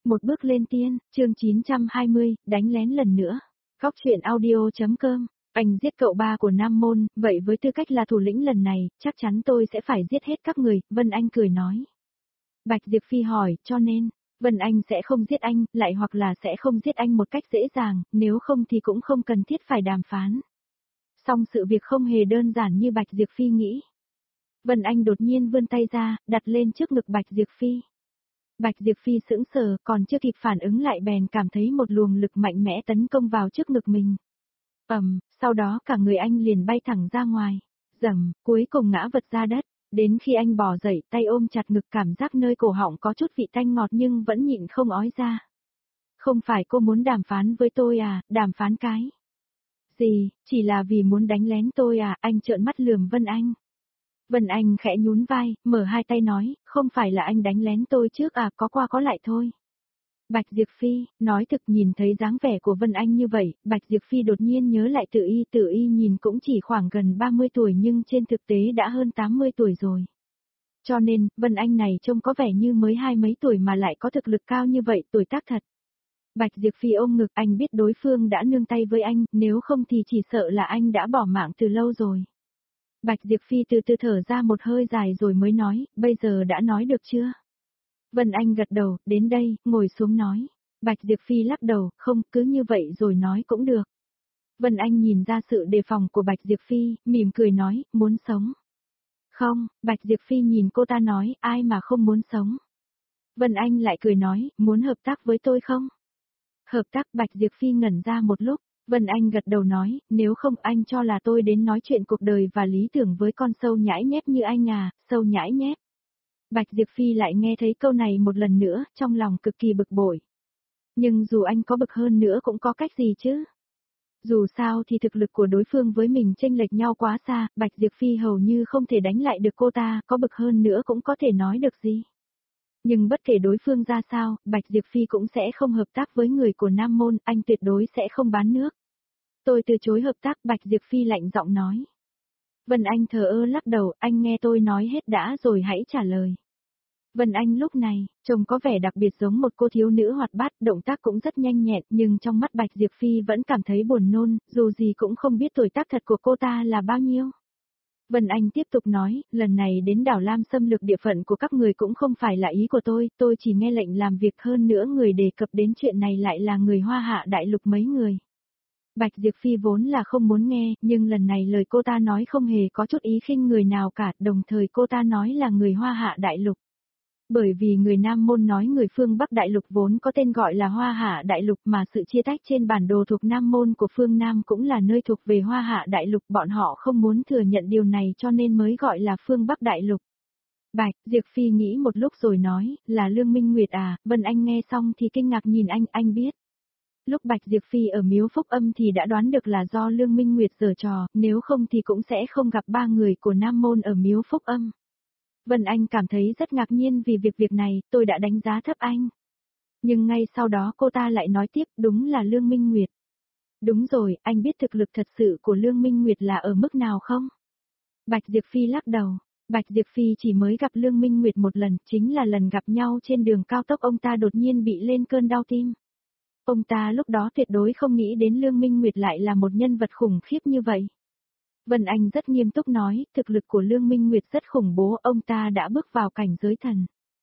Một bước lên tiên, chương 920, đánh lén lần nữa. Góc truyện audio.com. Anh giết cậu ba của Nam Môn, vậy với tư cách là thủ lĩnh lần này, chắc chắn tôi sẽ phải giết hết các người, Vân Anh cười nói. Bạch Diệp Phi hỏi, cho nên, Vân Anh sẽ không giết anh, lại hoặc là sẽ không giết anh một cách dễ dàng, nếu không thì cũng không cần thiết phải đàm phán. Song sự việc không hề đơn giản như Bạch Diệp Phi nghĩ. Vân Anh đột nhiên vươn tay ra, đặt lên trước ngực Bạch Diệp Phi. Bạch Diệp Phi sững sờ, còn chưa kịp phản ứng lại bèn cảm thấy một luồng lực mạnh mẽ tấn công vào trước ngực mình. Sau đó cả người anh liền bay thẳng ra ngoài. Rầm, cuối cùng ngã vật ra đất. Đến khi anh bò dậy, tay ôm chặt ngực, cảm giác nơi cổ họng có chút vị tanh ngọt nhưng vẫn nhịn không ói ra. Không phải cô muốn đàm phán với tôi à, đàm phán cái gì, chỉ là vì muốn đánh lén tôi à, anh trợn mắt lườm Vân Anh. Vân Anh khẽ nhún vai, mở hai tay nói, không phải là anh đánh lén tôi trước à, có qua có lại thôi. Bạch Diệp Phi, nói thực nhìn thấy dáng vẻ của Vân Anh như vậy, Bạch Diệp Phi đột nhiên nhớ lại Tự Y nhìn cũng chỉ khoảng gần 30 tuổi nhưng trên thực tế đã hơn 80 tuổi rồi. Cho nên, Vân Anh này trông có vẻ như mới hai mấy tuổi mà lại có thực lực cao như vậy, tuổi tác thật. Bạch Diệp Phi ôm ngực, anh biết đối phương đã nương tay với anh, nếu không thì chỉ sợ là anh đã bỏ mạng từ lâu rồi. Bạch Diệp Phi từ từ thở ra một hơi dài rồi mới nói, bây giờ đã nói được chưa? Vân Anh gật đầu, đến đây, ngồi xuống nói. Bạch Diệp Phi lắc đầu, không, cứ như vậy rồi nói cũng được. Vân Anh nhìn ra sự đề phòng của Bạch Diệp Phi, mỉm cười nói, muốn sống. Không, Bạch Diệp Phi nhìn cô ta nói, ai mà không muốn sống. Vân Anh lại cười nói, muốn hợp tác với tôi không? Hợp tác, Bạch Diệp Phi ngẩn ra một lúc. Vân Anh gật đầu nói, nếu không anh cho là tôi đến nói chuyện cuộc đời và lý tưởng với con sâu nhãi nhép như anh à, sâu nhãi nhép. Bạch Diệp Phi lại nghe thấy câu này một lần nữa, trong lòng cực kỳ bực bội. Nhưng dù anh có bực hơn nữa cũng có cách gì chứ? Dù sao thì thực lực của đối phương với mình chênh lệch nhau quá xa, Bạch Diệp Phi hầu như không thể đánh lại được cô ta, có bực hơn nữa cũng có thể nói được gì. Nhưng bất kể đối phương ra sao, Bạch Diệp Phi cũng sẽ không hợp tác với người của Nam Môn, anh tuyệt đối sẽ không bán nước. Tôi từ chối hợp tác, Bạch Diệp Phi lạnh giọng nói. Vân Anh thờ ơ lắc đầu, anh nghe tôi nói hết đã rồi hãy trả lời. Vân Anh lúc này, trông có vẻ đặc biệt giống một cô thiếu nữ hoạt bát, động tác cũng rất nhanh nhẹn, nhưng trong mắt Bạch Diệp Phi vẫn cảm thấy buồn nôn, dù gì cũng không biết tuổi tác thật của cô ta là bao nhiêu. Vân Anh tiếp tục nói, lần này đến đảo Lam xâm lược địa phận của các người cũng không phải là ý của tôi chỉ nghe lệnh làm việc, hơn nữa người đề cập đến chuyện này lại là người Hoa Hạ Đại Lục mấy người. Bạch Diệp Phi vốn là không muốn nghe, nhưng lần này lời cô ta nói không hề có chút ý khinh người nào cả, đồng thời cô ta nói là người Hoa Hạ Đại Lục. Bởi vì người Nam Môn nói người phương Bắc Đại Lục vốn có tên gọi là Hoa Hạ Đại Lục mà sự chia tách trên bản đồ thuộc Nam Môn của phương Nam cũng là nơi thuộc về Hoa Hạ Đại Lục, bọn họ không muốn thừa nhận điều này cho nên mới gọi là phương Bắc Đại Lục. Bạch Diệp Phi nghĩ một lúc rồi nói, là Lương Minh Nguyệt à, Vân Anh nghe xong thì kinh ngạc nhìn anh biết. Lúc Bạch Diệp Phi ở Miếu Phúc Âm thì đã đoán được là do Lương Minh Nguyệt giở trò, nếu không thì cũng sẽ không gặp ba người của Nam Môn ở Miếu Phúc Âm. Vân Anh cảm thấy rất ngạc nhiên vì việc này, tôi đã đánh giá thấp anh. Nhưng ngay sau đó cô ta lại nói tiếp, đúng là Lương Minh Nguyệt. Đúng rồi, anh biết thực lực thật sự của Lương Minh Nguyệt là ở mức nào không? Bạch Diệp Phi lắc đầu. Bạch Diệp Phi chỉ mới gặp Lương Minh Nguyệt một lần, chính là lần gặp nhau trên đường cao tốc ông ta đột nhiên bị lên cơn đau tim. Ông ta lúc đó tuyệt đối không nghĩ đến Lương Minh Nguyệt lại là một nhân vật khủng khiếp như vậy. Vân Anh rất nghiêm túc nói, thực lực của Lương Minh Nguyệt rất khủng bố, ông ta đã bước vào cảnh giới thần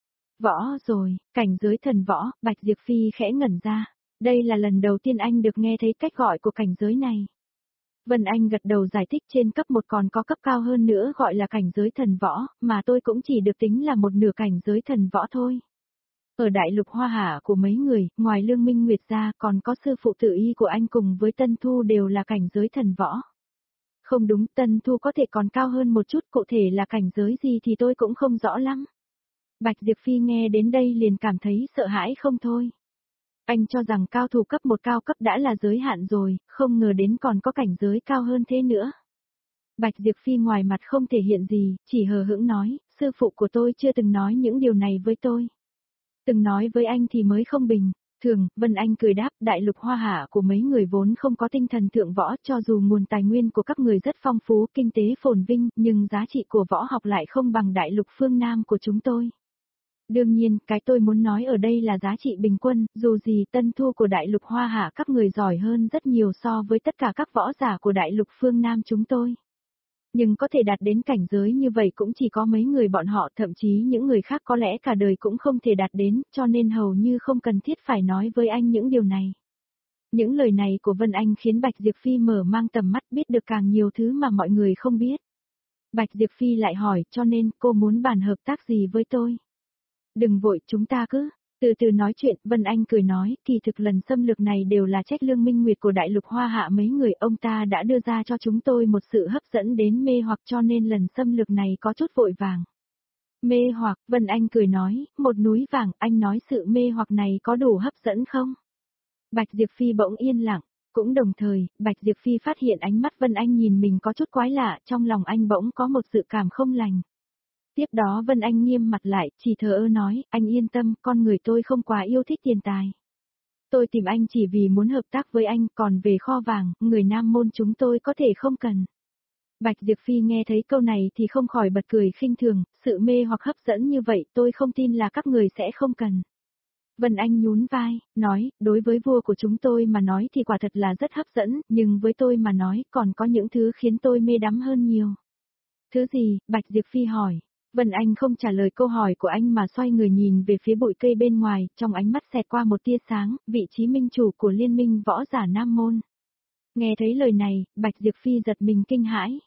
võ rồi, cảnh giới thần võ, Bạch Diệp Phi khẽ ngẩn ra. Đây là lần đầu tiên anh được nghe thấy cách gọi của cảnh giới này. Vân Anh gật đầu giải thích, trên cấp 1 còn có cấp cao hơn nữa gọi là cảnh giới thần võ, mà tôi cũng chỉ được tính là một nửa cảnh giới thần võ thôi. Ở Đại Lục Hoa Hạ của mấy người, ngoài Lương Minh Nguyệt ra còn có sư phụ Tự Y của anh cùng với Tân Thu đều là cảnh giới thần võ. Không đúng, Tân Thu có thể còn cao hơn một chút, cụ thể là cảnh giới gì thì tôi cũng không rõ lắm. Bạch Diệp Phi nghe đến đây liền cảm thấy sợ hãi không thôi. Anh cho rằng cao thủ cấp 1 cao cấp đã là giới hạn rồi, không ngờ đến còn có cảnh giới cao hơn thế nữa. Bạch Diệp Phi ngoài mặt không thể hiện gì, chỉ hờ hững nói, sư phụ của tôi chưa từng nói những điều này với tôi. Từng nói với anh thì mới không bình. Thường, Vân Anh cười đáp, Đại Lục Hoa Hạ của mấy người vốn không có tinh thần thượng võ, cho dù nguồn tài nguyên của các người rất phong phú, kinh tế phồn vinh, nhưng giá trị của võ học lại không bằng Đại Lục phương Nam của chúng tôi. Đương nhiên, cái tôi muốn nói ở đây là giá trị bình quân, dù gì tân thu của đại lục Hoa Hạ các người giỏi hơn rất nhiều so với tất cả các võ giả của đại lục phương Nam chúng tôi. Nhưng có thể đạt đến cảnh giới như vậy cũng chỉ có mấy người bọn họ, thậm chí những người khác có lẽ cả đời cũng không thể đạt đến, cho nên hầu như không cần thiết phải nói với anh những điều này. Những lời này của Vân Anh khiến Bạch Diệp Phi mở mang tầm mắt, biết được càng nhiều thứ mà mọi người không biết. Bạch Diệp Phi lại hỏi, cho nên cô muốn bàn hợp tác gì với tôi? Đừng vội, chúng ta cứ từ từ nói chuyện. Vân Anh cười nói, kỳ thực lần xâm lược này đều là trách Lương Minh Nguyệt của đại lục Hoa Hạ mấy người, ông ta đã đưa ra cho chúng tôi một sự hấp dẫn đến mê hoặc, cho nên lần xâm lược này có chút vội vàng. Mê hoặc, Vân Anh cười nói, một núi vàng, anh nói sự mê hoặc này có đủ hấp dẫn không? Bạch Diệp Phi bỗng yên lặng, cũng đồng thời, Bạch Diệp Phi phát hiện ánh mắt Vân Anh nhìn mình có chút quái lạ, trong lòng anh bỗng có một dự cảm không lành. Tiếp đó Vân Anh nghiêm mặt lại, chỉ thờ ơ nói, anh yên tâm, con người tôi không quá yêu thích tiền tài. Tôi tìm anh chỉ vì muốn hợp tác với anh, còn về kho vàng, người Nam Môn chúng tôi có thể không cần. Bạch Diệp Phi nghe thấy câu này thì không khỏi bật cười khinh thường, sự mê hoặc hấp dẫn như vậy tôi không tin là các người sẽ không cần. Vân Anh nhún vai, nói, đối với vua của chúng tôi mà nói thì quả thật là rất hấp dẫn, nhưng với tôi mà nói còn có những thứ khiến tôi mê đắm hơn nhiều. Thứ gì? Bạch Diệp Phi hỏi. Vân Anh không trả lời câu hỏi của anh mà xoay người nhìn về phía bụi cây bên ngoài, trong ánh mắt xẹt qua một tia sáng, vị trí minh chủ của liên minh võ giả Nam Môn. Nghe thấy lời này, Bạch Diệp Phi giật mình kinh hãi.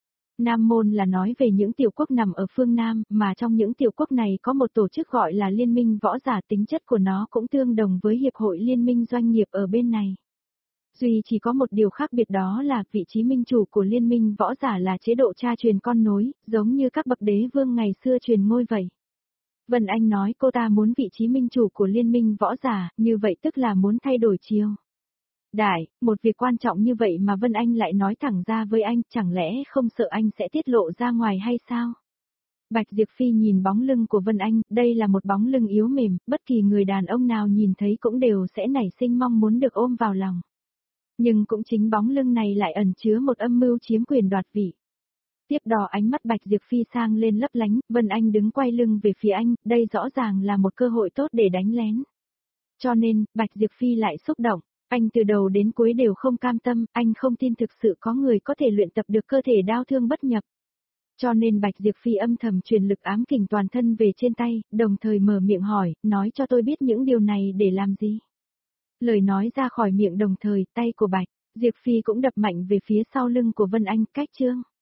Nam Môn là nói về những tiểu quốc nằm ở phương Nam, mà trong những tiểu quốc này có một tổ chức gọi là Liên minh võ giả, tính chất của nó cũng tương đồng với Hiệp hội Liên minh doanh nghiệp ở bên này. Duy chỉ có một điều khác biệt, đó là vị trí minh chủ của liên minh võ giả là chế độ cha truyền con nối, giống như các bậc đế vương ngày xưa truyền ngôi vậy. Vân Anh nói cô ta muốn vị trí minh chủ của liên minh võ giả, như vậy tức là muốn thay đổi chiều. Đại, một việc quan trọng như vậy mà Vân Anh lại nói thẳng ra với anh, chẳng lẽ không sợ anh sẽ tiết lộ ra ngoài hay sao? Bạch Diệp Phi nhìn bóng lưng của Vân Anh, đây là một bóng lưng yếu mềm, bất kỳ người đàn ông nào nhìn thấy cũng đều sẽ nảy sinh mong muốn được ôm vào lòng. Nhưng cũng chính bóng lưng này lại ẩn chứa một âm mưu chiếm quyền đoạt vị. Tiếp đó ánh mắt Bạch Diệp Phi sang lên lấp lánh, Vân Anh đứng quay lưng về phía anh, đây rõ ràng là một cơ hội tốt để đánh lén. Cho nên, Bạch Diệp Phi lại xúc động, anh từ đầu đến cuối đều không cam tâm, anh không tin thực sự có người có thể luyện tập được cơ thể đao thương bất nhập. Cho nên Bạch Diệp Phi âm thầm truyền lực ám kình toàn thân về trên tay, đồng thời mở miệng hỏi, nói cho tôi biết những điều này để làm gì. Lời nói ra khỏi miệng đồng thời, tay của Bạch Diệp Phi cũng đập mạnh về phía sau lưng của Vân Anh, cách chương.